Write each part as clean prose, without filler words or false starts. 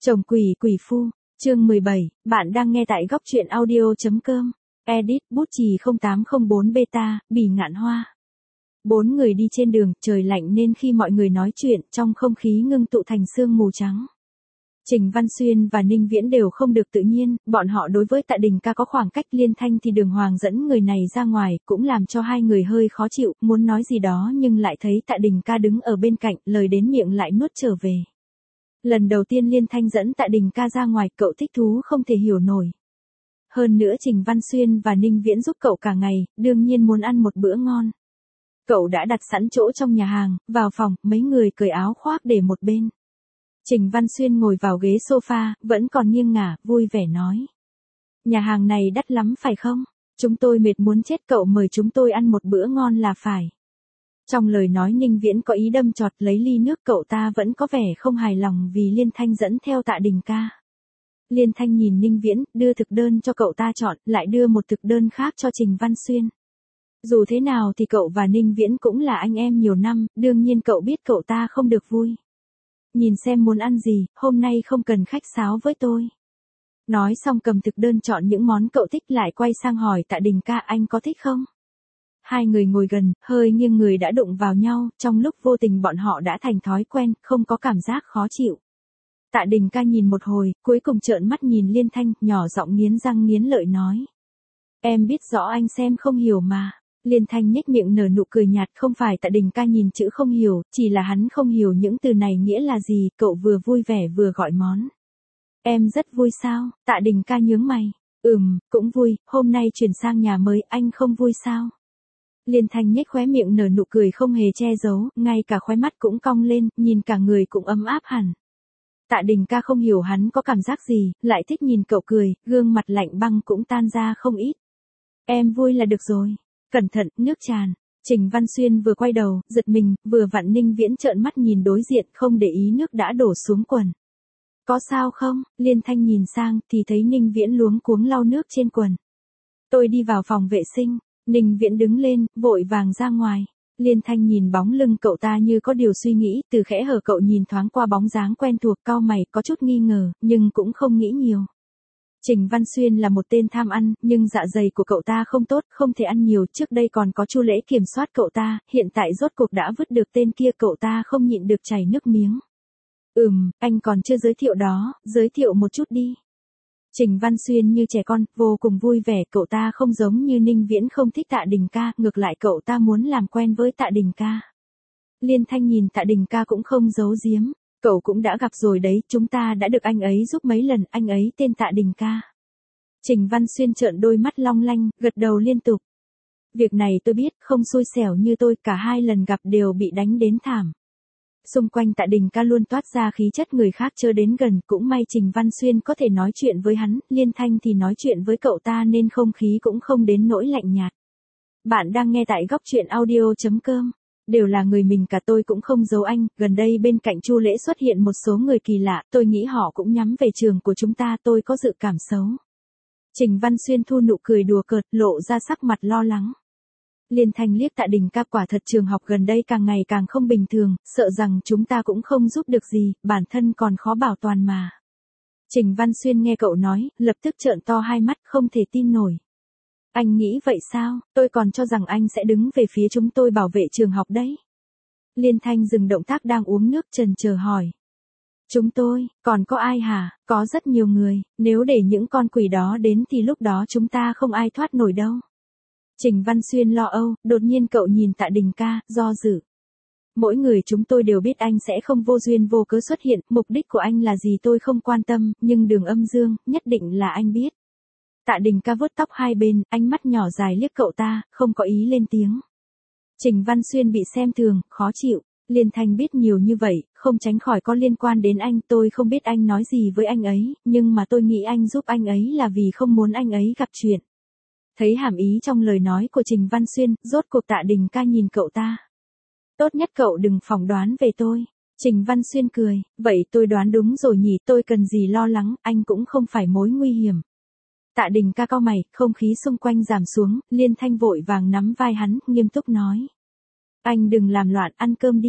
Chồng quỷ quỷ phu, chương 17, bạn đang nghe tại góc truyện audio.com. Edit, bút chì 0804 beta, bỉ ngạn hoa. Bốn người đi trên đường, trời lạnh nên khi mọi người nói chuyện, trong không khí ngưng tụ thành sương mù trắng. Trình Văn Xuyên và Ninh Viễn đều không được tự nhiên, bọn họ đối với Tạ Đình Ca có khoảng cách. Liên Thanh thì đường hoàng dẫn người này ra ngoài, cũng làm cho hai người hơi khó chịu, muốn nói gì đó nhưng lại thấy Tạ Đình Ca đứng ở bên cạnh, lời đến miệng lại nuốt trở về. Lần đầu tiên Liên Thanh dẫn Tạ Đình Ca ra ngoài, cậu thích thú không thể hiểu nổi. Hơn nữa Trình Văn Xuyên và Ninh Viễn giúp cậu cả ngày, đương nhiên muốn ăn một bữa ngon. Cậu đã đặt sẵn chỗ trong nhà hàng, vào phòng, mấy người cởi áo khoác để một bên. Trình Văn Xuyên ngồi vào ghế sofa, vẫn còn nghiêng ngả, vui vẻ nói. Nhà hàng này đắt lắm phải không? Chúng tôi mệt muốn chết, cậu mời chúng tôi ăn một bữa ngon là phải. Trong lời nói Ninh Viễn có ý đâm chọt, lấy ly nước. Cậu ta vẫn có vẻ không hài lòng vì Liên Thanh dẫn theo Tạ Đình Ca. Liên Thanh nhìn Ninh Viễn, đưa thực đơn cho cậu ta chọn, lại đưa một thực đơn khác cho Trình Văn Xuyên. Dù thế nào thì cậu và Ninh Viễn cũng là anh em nhiều năm, đương nhiên cậu biết cậu ta không được vui. Nhìn xem muốn ăn gì, hôm nay không cần khách sáo với tôi. Nói xong cầm thực đơn chọn những món cậu thích, lại quay sang hỏi Tạ Đình Ca, anh có thích không? Hai người ngồi gần, hơi nghiêng người đã đụng vào nhau, trong lúc vô tình bọn họ đã thành thói quen, không có cảm giác khó chịu. Tạ Đình Ca nhìn một hồi, cuối cùng trợn mắt nhìn Liên Thanh, nhỏ giọng nghiến răng nghiến lợi nói. Em biết rõ anh xem không hiểu mà. Liên Thanh nhếch miệng nở nụ cười nhạt, không phải Tạ Đình Ca nhìn chữ không hiểu, chỉ là hắn không hiểu những từ này nghĩa là gì. Cậu vừa vui vẻ vừa gọi món. Em rất vui sao? Tạ Đình Ca nhướng mày. Cũng vui, hôm nay chuyển sang nhà mới, anh không vui sao? Liên Thanh nhếch khóe miệng nở nụ cười không hề che giấu, ngay cả khóe mắt cũng cong lên, nhìn cả người cũng ấm áp hẳn. Tạ Đình Ca không hiểu hắn có cảm giác gì, lại thích nhìn cậu cười, gương mặt lạnh băng cũng tan ra không ít. Em vui là được rồi. Cẩn thận, nước tràn. Trình Văn Xuyên vừa quay đầu, giật mình, vừa vặn Ninh Viễn trợn mắt nhìn đối diện, không để ý nước đã đổ xuống quần. Có sao không? Liên Thanh nhìn sang, thì thấy Ninh Viễn luống cuống lau nước trên quần. Tôi đi vào phòng vệ sinh. Ninh Viễn đứng lên, vội vàng ra ngoài. Liên Thanh nhìn bóng lưng cậu ta như có điều suy nghĩ, từ khẽ hở cậu nhìn thoáng qua bóng dáng quen thuộc, cau mày, có chút nghi ngờ, nhưng cũng không nghĩ nhiều. Trình Văn Xuyên là một tên tham ăn, nhưng dạ dày của cậu ta không tốt, không thể ăn nhiều. Trước đây còn có Chu Lễ kiểm soát cậu ta, hiện tại rốt cuộc đã vứt được tên kia, cậu ta không nhịn được chảy nước miếng. Anh còn chưa giới thiệu đó, giới thiệu một chút đi. Trình Văn Xuyên như trẻ con, vô cùng vui vẻ. Cậu ta không giống như Ninh Viễn không thích Tạ Đình Ca, ngược lại cậu ta muốn làm quen với Tạ Đình Ca. Liên Thanh nhìn Tạ Đình Ca cũng không giấu giếm. Cậu cũng đã gặp rồi đấy, chúng ta đã được anh ấy giúp mấy lần, anh ấy tên Tạ Đình Ca. Trình Văn Xuyên trợn đôi mắt long lanh, gật đầu liên tục. Việc này tôi biết, không xui xẻo như tôi, cả hai lần gặp đều bị đánh đến thảm. Xung quanh Tạ Đình Ca luôn toát ra khí chất người khác chớ đến gần, cũng may Trình Văn Xuyên có thể nói chuyện với hắn, Liên Thanh thì nói chuyện với cậu ta nên không khí cũng không đến nỗi lạnh nhạt. Bạn đang nghe tại góc truyện audio.com. Đều là người mình cả, tôi cũng không giấu anh, gần đây bên cạnh Chu Lễ xuất hiện một số người kỳ lạ, tôi nghĩ họ cũng nhắm về trường của chúng ta, tôi có dự cảm xấu. Trình Văn Xuyên thu nụ cười đùa cợt, lộ ra sắc mặt lo lắng. Liên Thanh liếc Tạ Đình Ca, quả thật trường học gần đây càng ngày càng không bình thường, sợ rằng chúng ta cũng không giúp được gì, bản thân còn khó bảo toàn mà. Trình Văn Xuyên nghe cậu nói, lập tức trợn to hai mắt, không thể tin nổi. Anh nghĩ vậy sao? Tôi còn cho rằng anh sẽ đứng về phía chúng tôi bảo vệ trường học đấy. Liên Thanh dừng động tác đang uống nước, chần chờ hỏi. Chúng tôi, còn có ai hả? Có rất nhiều người, nếu để những con quỷ đó đến thì lúc đó chúng ta không ai thoát nổi đâu. Trình Văn Xuyên lo âu, đột nhiên cậu nhìn Tạ Đình Ca, do dự. Mỗi người chúng tôi đều biết anh sẽ không vô duyên vô cớ xuất hiện, mục đích của anh là gì tôi không quan tâm, nhưng Đường Âm Dương, nhất định là anh biết. Tạ Đình Ca vuốt tóc hai bên, ánh mắt nhỏ dài liếc cậu ta, không có ý lên tiếng. Trình Văn Xuyên bị xem thường, khó chịu. Liên Thanh biết nhiều như vậy, không tránh khỏi có liên quan đến anh, tôi không biết anh nói gì với anh ấy, nhưng mà tôi nghĩ anh giúp anh ấy là vì không muốn anh ấy gặp chuyện. Thấy hàm ý trong lời nói của Trình Văn Xuyên, rốt cuộc Tạ Đình Ca nhìn cậu ta. Tốt nhất cậu đừng phỏng đoán về tôi. Trình Văn Xuyên cười, vậy tôi đoán đúng rồi nhỉ, tôi cần gì lo lắng, anh cũng không phải mối nguy hiểm. Tạ Đình Ca cau mày, không khí xung quanh giảm xuống, Liên Thanh vội vàng nắm vai hắn, nghiêm túc nói. Anh đừng làm loạn, ăn cơm đi.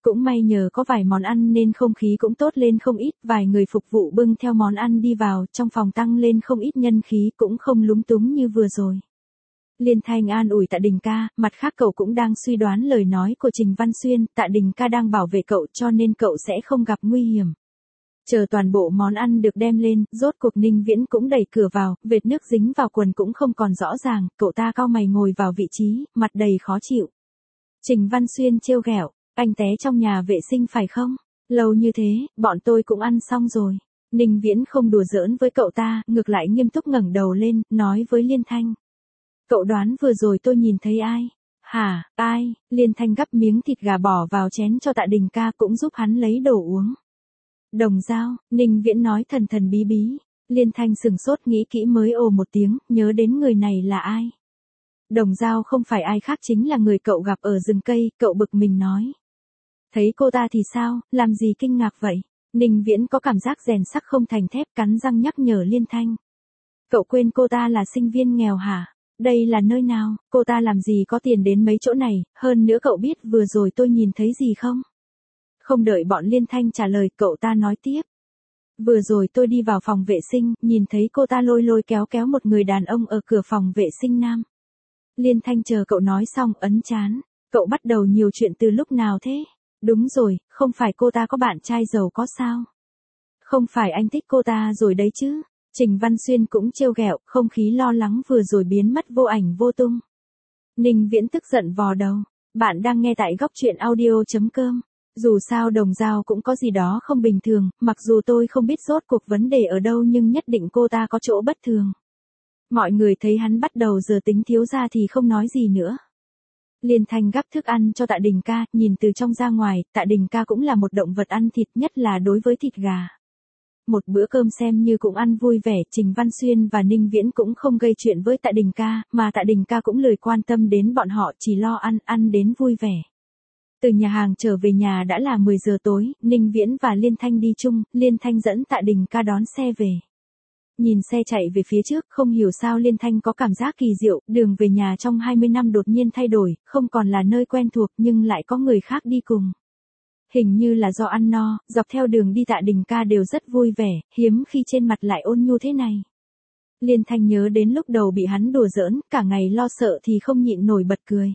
Cũng may nhờ có vài món ăn nên không khí cũng tốt lên không ít, vài người phục vụ bưng theo món ăn đi vào, trong phòng tăng lên không ít nhân khí, cũng không lúng túng như vừa rồi. Liên Thanh an ủi Tạ Đình ca, mặt khác cậu cũng đang suy đoán lời nói của Trình Văn Xuyên, Tạ Đình ca đang bảo vệ cậu cho nên cậu sẽ không gặp nguy hiểm. Chờ toàn bộ món ăn được đem lên, rốt cuộc Ninh Viễn cũng đẩy cửa vào, vệt nước dính vào quần cũng không còn rõ ràng, cậu ta cau mày ngồi vào vị trí, mặt đầy khó chịu. Trình Văn Xuyên trêu ghẹo, anh té trong nhà vệ sinh phải không? Lâu như thế, bọn tôi cũng ăn xong rồi. Ninh Viễn không đùa giỡn với cậu ta, ngược lại nghiêm túc ngẩng đầu lên, nói với Liên Thanh. Cậu đoán vừa rồi tôi nhìn thấy ai? Hả, ai? Liên Thanh gắp miếng thịt gà bỏ vào chén cho Tạ Đình ca cũng giúp hắn lấy đồ uống. Đồng Dao, Ninh Viễn nói thần thần bí bí. Liên Thanh sừng sốt nghĩ kỹ mới ồ một tiếng, nhớ đến người này là ai. Đồng Dao không phải ai khác chính là người cậu gặp ở rừng cây, cậu bực mình nói. Thấy cô ta thì sao, làm gì kinh ngạc vậy? Ninh Viễn có cảm giác rèn sắt không thành thép, cắn răng nhắc nhở Liên Thanh. Cậu quên cô ta là sinh viên nghèo hả? Đây là nơi nào, cô ta làm gì có tiền đến mấy chỗ này, hơn nữa cậu biết vừa rồi tôi nhìn thấy gì không? Không đợi bọn Liên Thanh trả lời, cậu ta nói tiếp. Vừa rồi tôi đi vào phòng vệ sinh, nhìn thấy cô ta lôi lôi kéo kéo một người đàn ông ở cửa phòng vệ sinh nam. Liên Thanh chờ cậu nói xong ấn chán, cậu bắt đầu nhiều chuyện từ lúc nào thế? Đúng rồi, không phải cô ta có bạn trai giàu có sao? Không phải anh thích cô ta rồi đấy chứ? Trình Văn Xuyên cũng trêu ghẹo, không khí lo lắng vừa rồi biến mất vô ảnh vô tung. Ninh Viễn tức giận vò đầu. Bạn đang nghe tại góc truyện audio.com. Dù sao Đồng Dao cũng có gì đó không bình thường, mặc dù tôi không biết rốt cuộc vấn đề ở đâu nhưng nhất định cô ta có chỗ bất thường. Mọi người thấy hắn bắt đầu giờ tính thiếu ra thì không nói gì nữa. Liên Thanh gắp thức ăn cho Tạ Đình ca, nhìn từ trong ra ngoài, Tạ Đình ca cũng là một động vật ăn thịt, nhất là đối với thịt gà. Một bữa cơm xem như cũng ăn vui vẻ, Trình Văn Xuyên và Ninh Viễn cũng không gây chuyện với Tạ Đình ca, mà Tạ Đình ca cũng lười quan tâm đến bọn họ, chỉ lo ăn đến vui vẻ. Từ nhà hàng trở về nhà đã là 10 giờ tối, Ninh Viễn và Liên Thanh đi chung, Liên Thanh dẫn Tạ Đình ca đón xe về. Nhìn xe chạy về phía trước, không hiểu sao Liên Thanh có cảm giác kỳ diệu, đường về nhà trong 20 năm đột nhiên thay đổi, không còn là nơi quen thuộc nhưng lại có người khác đi cùng. Hình như là do ăn no, dọc theo đường đi Tạ Đình ca đều rất vui vẻ, hiếm khi trên mặt lại ôn nhu thế này. Liên Thanh nhớ đến lúc đầu bị hắn đùa giỡn, cả ngày lo sợ thì không nhịn nổi bật cười.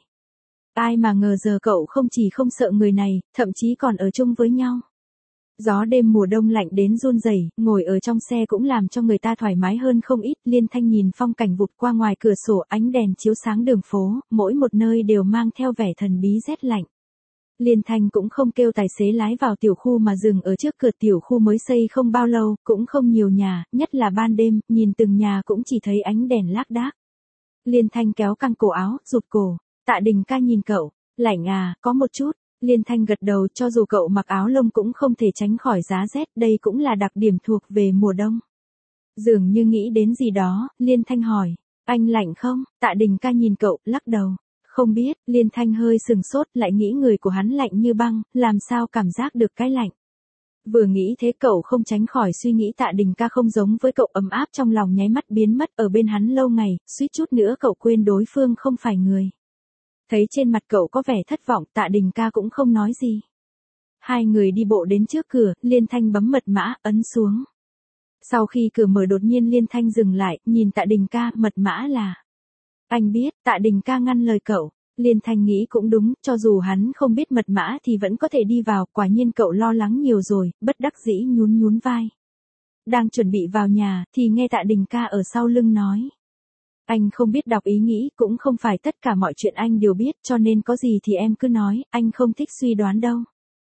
Ai mà ngờ giờ cậu không chỉ không sợ người này, thậm chí còn ở chung với nhau. Gió đêm mùa đông lạnh đến run rẩy, ngồi ở trong xe cũng làm cho người ta thoải mái hơn không ít. Liên Thanh nhìn phong cảnh vụt qua ngoài cửa sổ, ánh đèn chiếu sáng đường phố, mỗi một nơi đều mang theo vẻ thần bí rét lạnh. Liên Thanh cũng không kêu tài xế lái vào tiểu khu mà dừng ở trước cửa tiểu khu mới xây không bao lâu, cũng không nhiều nhà, nhất là ban đêm, nhìn từng nhà cũng chỉ thấy ánh đèn lác đác. Liên Thanh kéo căng cổ áo, rụt cổ. Tạ Đình ca nhìn cậu, lạnh à, có một chút. Liên Thanh gật đầu, cho dù cậu mặc áo lông cũng không thể tránh khỏi giá rét, đây cũng là đặc điểm thuộc về mùa đông. Dường như nghĩ đến gì đó, Liên Thanh hỏi, anh lạnh không? Tạ Đình ca nhìn cậu, lắc đầu. Không biết, Liên Thanh hơi sừng sốt, lại nghĩ người của hắn lạnh như băng, làm sao cảm giác được cái lạnh. Vừa nghĩ thế cậu không tránh khỏi suy nghĩ Tạ Đình ca không giống với cậu, ấm áp trong lòng nháy mắt biến mất, ở bên hắn lâu ngày, suýt chút nữa cậu quên đối phương không phải người. Thấy trên mặt cậu có vẻ thất vọng, Tạ Đình ca cũng không nói gì. Hai người đi bộ đến trước cửa, Liên Thanh bấm mật mã, ấn xuống. Sau khi cửa mở đột nhiên Liên Thanh dừng lại, nhìn Tạ Đình ca, mật mã là. Anh biết, Tạ Đình ca ngăn lời cậu. Liên Thanh nghĩ cũng đúng, cho dù hắn không biết mật mã thì vẫn có thể đi vào, quả nhiên cậu lo lắng nhiều rồi, bất đắc dĩ nhún vai. Đang chuẩn bị vào nhà, thì nghe Tạ Đình ca ở sau lưng nói. Anh không biết đọc ý nghĩ, cũng không phải tất cả mọi chuyện anh đều biết, cho nên có gì thì em cứ nói, anh không thích suy đoán đâu.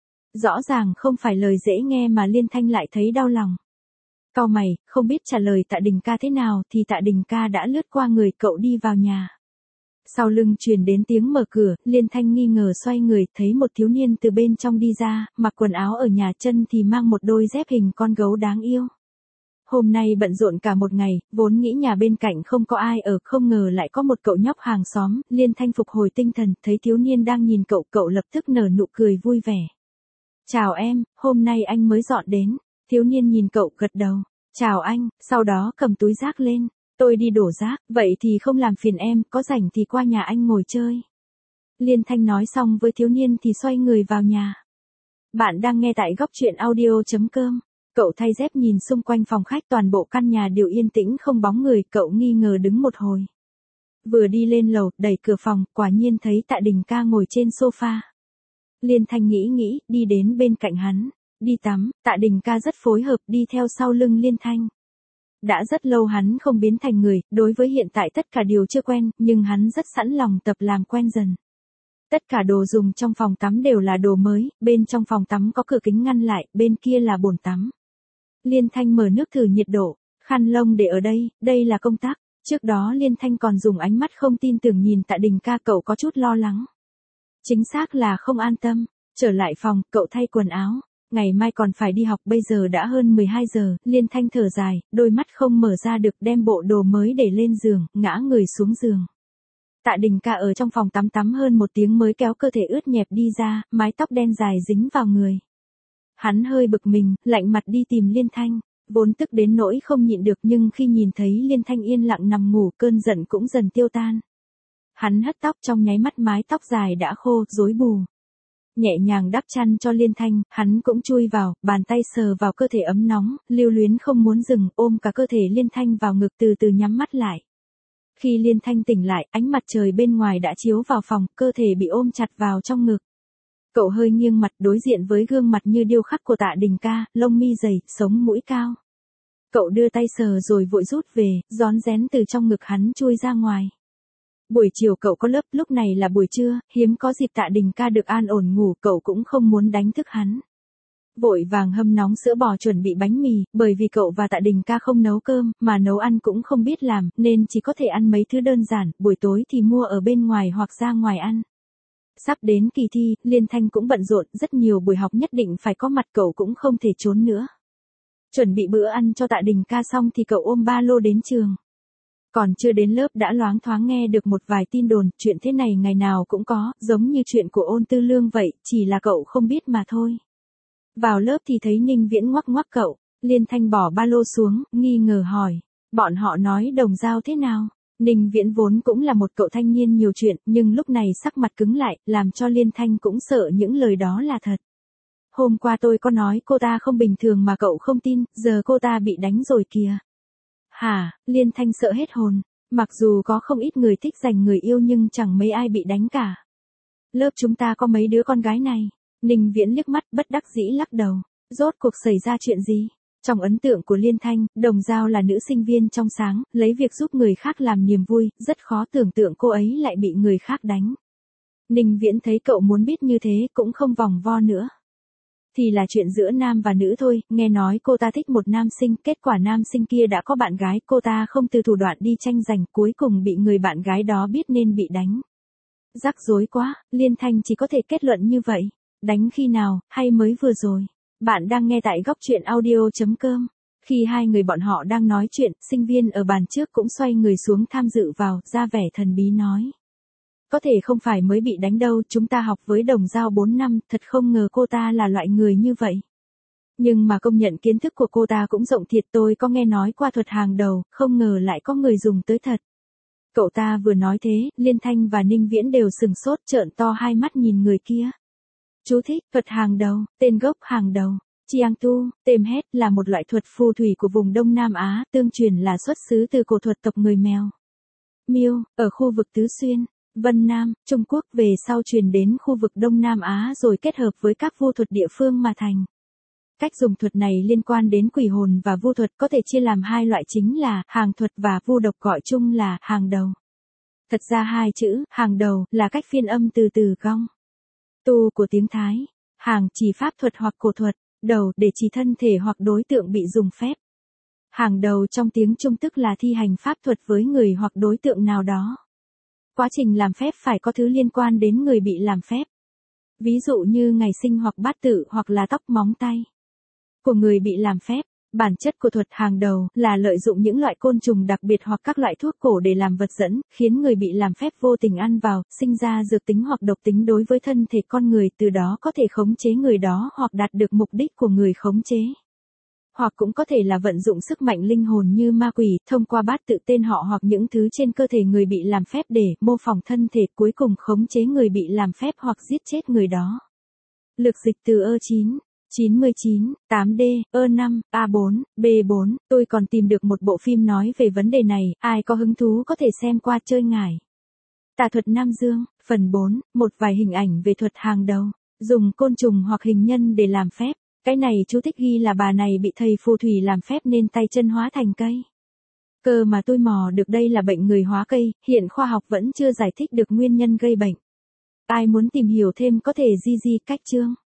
Rõ ràng không phải lời dễ nghe mà Liên Thanh lại thấy đau lòng. Cau mày, không biết trả lời Tạ Đình ca thế nào thì Tạ Đình ca đã lướt qua người cậu đi vào nhà. Sau lưng truyền đến tiếng mở cửa, Liên Thanh nghi ngờ xoay người, thấy một thiếu niên từ bên trong đi ra, mặc quần áo ở nhà, chân thì mang một đôi dép hình con gấu đáng yêu. Hôm nay bận rộn cả một ngày, vốn nghĩ nhà bên cạnh không có ai ở, không ngờ lại có một cậu nhóc hàng xóm. Liên Thanh phục hồi tinh thần, thấy thiếu niên đang nhìn cậu, cậu lập tức nở nụ cười vui vẻ. Chào em, hôm nay anh mới dọn đến. Thiếu niên nhìn cậu gật đầu. Chào anh, sau đó cầm túi rác lên. Tôi đi đổ rác, vậy thì không làm phiền em, có rảnh thì qua nhà anh ngồi chơi. Liên Thanh nói xong với thiếu niên thì xoay người vào nhà. Bạn đang nghe tại góc truyện audio.com. Cậu thay dép nhìn xung quanh phòng khách, toàn bộ căn nhà đều yên tĩnh không bóng người, cậu nghi ngờ đứng một hồi. Vừa đi lên lầu, đẩy cửa phòng, quả nhiên thấy Tạ Đình Ca ngồi trên sofa. Liên Thanh nghĩ, đi đến bên cạnh hắn. Đi tắm, Tạ Đình Ca rất phối hợp đi theo sau lưng Liên Thanh. Đã rất lâu hắn không biến thành người, đối với hiện tại tất cả điều chưa quen, nhưng hắn rất sẵn lòng tập làm quen dần. Tất cả đồ dùng trong phòng tắm đều là đồ mới, bên trong phòng tắm có cửa kính ngăn lại, bên kia là bồn tắm. Liên Thanh mở nước thử nhiệt độ, khăn lông để ở đây là công tắc. Trước đó Liên Thanh còn dùng ánh mắt không tin tưởng nhìn Tạ Đình Ca, cậu có chút lo lắng. Chính xác là không an tâm. Trở lại phòng, cậu thay quần áo. Ngày mai còn phải đi học, bây giờ đã hơn 12 giờ, Liên Thanh thở dài, đôi mắt không mở ra được, đem bộ đồ mới để lên giường, ngã người xuống giường. Tạ Đình Ca ở trong phòng tắm hơn một tiếng mới kéo cơ thể ướt nhẹp đi ra, mái tóc đen dài dính vào người. Hắn hơi bực mình, lạnh mặt đi tìm Liên Thanh, vốn tức đến nỗi không nhịn được, nhưng khi nhìn thấy Liên Thanh yên lặng nằm ngủ, cơn giận cũng dần tiêu tan. Hắn hất tóc, trong nháy mắt mái tóc dài đã khô, rối bù. Nhẹ nhàng đắp chăn cho Liên Thanh, hắn cũng chui vào, bàn tay sờ vào cơ thể ấm nóng, lưu luyến không muốn dừng, ôm cả cơ thể Liên Thanh vào ngực, từ từ nhắm mắt lại. Khi Liên Thanh tỉnh lại, ánh mặt trời bên ngoài đã chiếu vào phòng, cơ thể bị ôm chặt vào trong ngực. Cậu hơi nghiêng mặt đối diện với gương mặt như điêu khắc của Tạ Đình Ca, lông mi dày, sống mũi cao. Cậu đưa tay sờ rồi vội rút về, rón rén từ trong ngực hắn chui ra ngoài. Buổi chiều cậu có lớp, lúc này là buổi trưa, hiếm có dịp Tạ Đình Ca được an ổn ngủ, cậu cũng không muốn đánh thức hắn. Vội vàng hâm nóng sữa bò chuẩn bị bánh mì, bởi vì cậu và Tạ Đình Ca không nấu cơm, mà nấu ăn cũng không biết làm, nên chỉ có thể ăn mấy thứ đơn giản, buổi tối thì mua ở bên ngoài hoặc ra ngoài ăn. Sắp đến kỳ thi, Liên Thanh cũng bận rộn, rất nhiều buổi học nhất định phải có mặt, cậu cũng không thể trốn nữa. Chuẩn bị bữa ăn cho Tạ Đình Ca xong thì cậu ôm ba lô đến trường. Còn chưa đến lớp đã loáng thoáng nghe được một vài tin đồn, chuyện thế này ngày nào cũng có, giống như chuyện của Ôn Tư Lương vậy, chỉ là cậu không biết mà thôi. Vào lớp thì thấy Ninh Viễn ngoắc ngoắc cậu, Liên Thanh bỏ ba lô xuống, nghi ngờ hỏi, bọn họ nói Đồng Dao thế nào? Ninh Viễn vốn cũng là một cậu thanh niên nhiều chuyện, nhưng lúc này sắc mặt cứng lại, làm cho Liên Thanh cũng sợ những lời đó là thật. Hôm qua tôi có nói cô ta không bình thường mà cậu không tin, giờ cô ta bị đánh rồi kìa. Hả? Liên Thanh sợ hết hồn. Mặc dù có không ít người thích giành người yêu nhưng chẳng mấy ai bị đánh cả. Lớp chúng ta có mấy đứa con gái này. Ninh Viễn liếc mắt bất đắc dĩ lắc đầu. Rốt cuộc xảy ra chuyện gì? Trong ấn tượng của Liên Thanh, Đồng Dao là nữ sinh viên trong sáng, lấy việc giúp người khác làm niềm vui, rất khó tưởng tượng cô ấy lại bị người khác đánh. Ninh Viễn thấy cậu muốn biết như thế, cũng không vòng vo nữa. Thì là chuyện giữa nam và nữ thôi, nghe nói cô ta thích một nam sinh, kết quả nam sinh kia đã có bạn gái, cô ta không từ thủ đoạn đi tranh giành, cuối cùng bị người bạn gái đó biết nên bị đánh. Rắc rối quá, Liên Thanh chỉ có thể kết luận như vậy. Đánh khi nào, hay mới vừa rồi? Bạn đang nghe tại góc truyện audio.com. Khi hai người bọn họ đang nói chuyện, sinh viên ở bàn trước cũng xoay người xuống tham dự vào, ra vẻ thần bí nói. Có thể không phải mới bị đánh đâu, chúng ta học với Đồng Dao 4 năm, thật không ngờ cô ta là loại người như vậy. Nhưng mà công nhận kiến thức của cô ta cũng rộng thiệt, tôi có nghe nói qua thuật hàng đầu, không ngờ lại có người dùng tới thật. Cậu ta vừa nói thế, Liên Thanh và Ninh Viễn đều sừng sốt, trợn to hai mắt nhìn người kia. Chú thích, thuật hàng đầu, tên gốc hàng đầu. Chiang Tu, Têm Hét là một loại thuật phù thủy của vùng Đông Nam Á, tương truyền là xuất xứ từ cổ thuật tộc người Mèo. Miêu, ở khu vực Tứ Xuyên, Vân Nam, Trung Quốc, về sau truyền đến khu vực Đông Nam Á rồi kết hợp với các vu thuật địa phương mà thành. Cách dùng thuật này liên quan đến quỷ hồn và vu thuật, có thể chia làm hai loại chính là hàng thuật và vu độc, gọi chung là hàng đầu. Thật ra hai chữ hàng đầu là cách phiên âm từ từ gong tu của tiếng Thái. Hàng chỉ pháp thuật hoặc cổ thuật, đầu để chỉ thân thể hoặc đối tượng bị dùng phép. Hàng đầu trong tiếng Trung tức là thi hành pháp thuật với người hoặc đối tượng nào đó. Quá trình làm phép phải có thứ liên quan đến người bị làm phép. Ví dụ như ngày sinh hoặc bát tự hoặc là tóc móng tay của người bị làm phép. Bản chất của thuật hàng đầu là lợi dụng những loại côn trùng đặc biệt hoặc các loại thuốc cổ để làm vật dẫn, khiến người bị làm phép vô tình ăn vào, sinh ra dược tính hoặc độc tính đối với thân thể con người, từ đó có thể khống chế người đó hoặc đạt được mục đích của người khống chế. Hoặc cũng có thể là vận dụng sức mạnh linh hồn như ma quỷ, thông qua bát tự tên họ hoặc những thứ trên cơ thể người bị làm phép để mô phỏng thân thể, cuối cùng khống chế người bị làm phép hoặc giết chết người đó. Lực dịch từ ơ9, 99, 8D, ơ5, A4, B4, tôi còn tìm được một bộ phim nói về vấn đề này, ai có hứng thú có thể xem qua chơi ngải. Tà thuật Nam Dương, phần 4, một vài hình ảnh về thuật hàng đầu, dùng côn trùng hoặc hình nhân để làm phép. Cái này chú thích ghi là bà này bị thầy phù thủy làm phép nên tay chân hóa thành cây. Cơ mà tôi mò được đây là bệnh người hóa cây, hiện khoa học vẫn chưa giải thích được nguyên nhân gây bệnh. Ai muốn tìm hiểu thêm có thể GG cách chương.